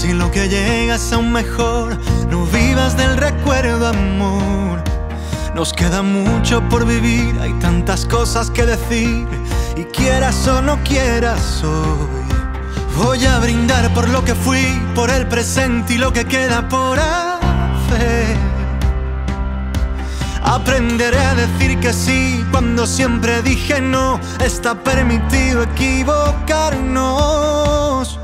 Si lo que llega es aún mejor, no vivas del recuerdo, amor. Nos queda mucho por vivir, hay tantas cosas que decir, y quieras o no quieras hoy, voy a brindar por lo que fui, por el presente y lo que queda por hacer. Aprenderé a decir que sí cuando siempre dije no. Está permitido equivocarnos.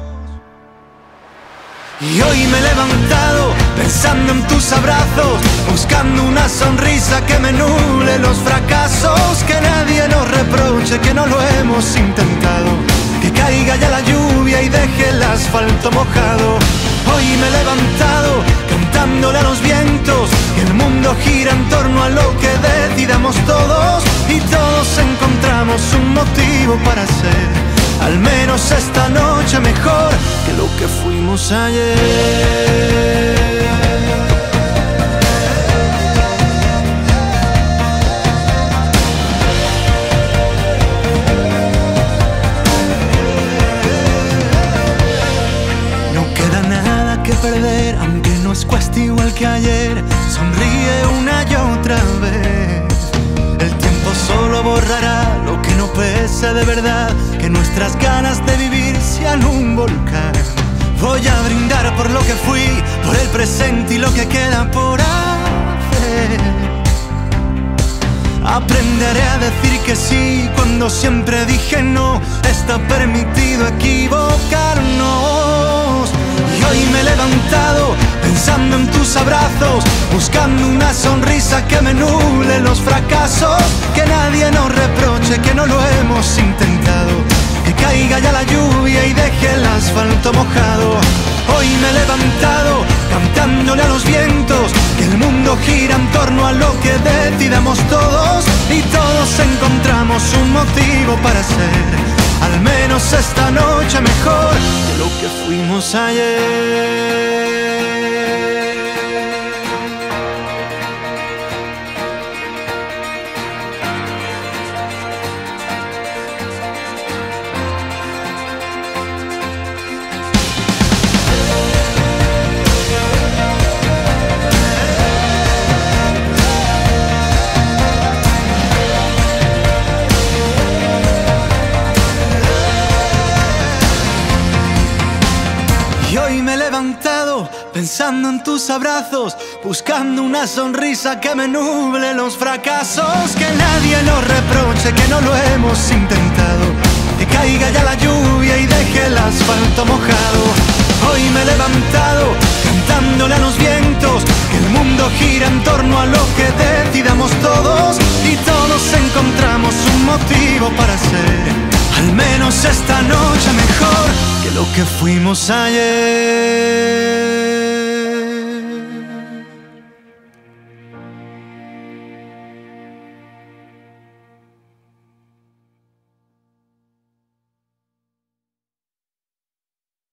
Y hoy me he levantado pensando en tus abrazos, buscando una sonrisa que me nuble los fracasos. Que nadie nos reproche que no lo hemos intentado, que caiga ya la lluvia y deje el asfalto mojado. Hoy me he levantado cantándole a los vientos, que el mundo gira en torno a lo que decidamos todos, y todos encontramos un motivo para ser, al menos esta noche, mejor que lo que fuimos ayer. Perder, aunque nos cueste igual que ayer. Sonríe una y otra vez. El tiempo solo borrará lo que no pese de verdad, que nuestras ganas de vivir sean un volcán. Voy a brindar por lo que fui, por el presente y lo que queda por hacer. Aprenderé a decir que sí cuando siempre dije no. Está permitido equivocarnos. Y hoy me he levantado pensando en tus abrazos, buscando una sonrisa que me nuble los fracasos. Que nadie nos reproche que no lo hemos intentado, que caiga ya la lluvia y deje el asfalto mojado. Hoy me he levantado cantándole a los vientos, que el mundo gira en torno a lo que decidamos todos, y todos encontramos un motivo para ser, al menos esta noche, mejor que lo que fuimos ayer. Y hoy me he levantado pensando en tus abrazos, buscando una sonrisa que me nuble los fracasos. Que nadie nos reproche que no lo hemos intentado, que caiga ya la lluvia y deje el asfalto mojado. Hoy me he levantado cantándole a los vientos, que el mundo gira en torno a lo que decidamos todos, y todos encontramos un motivo para ser, al menos esta noche, mejor que lo que fuimos ayer.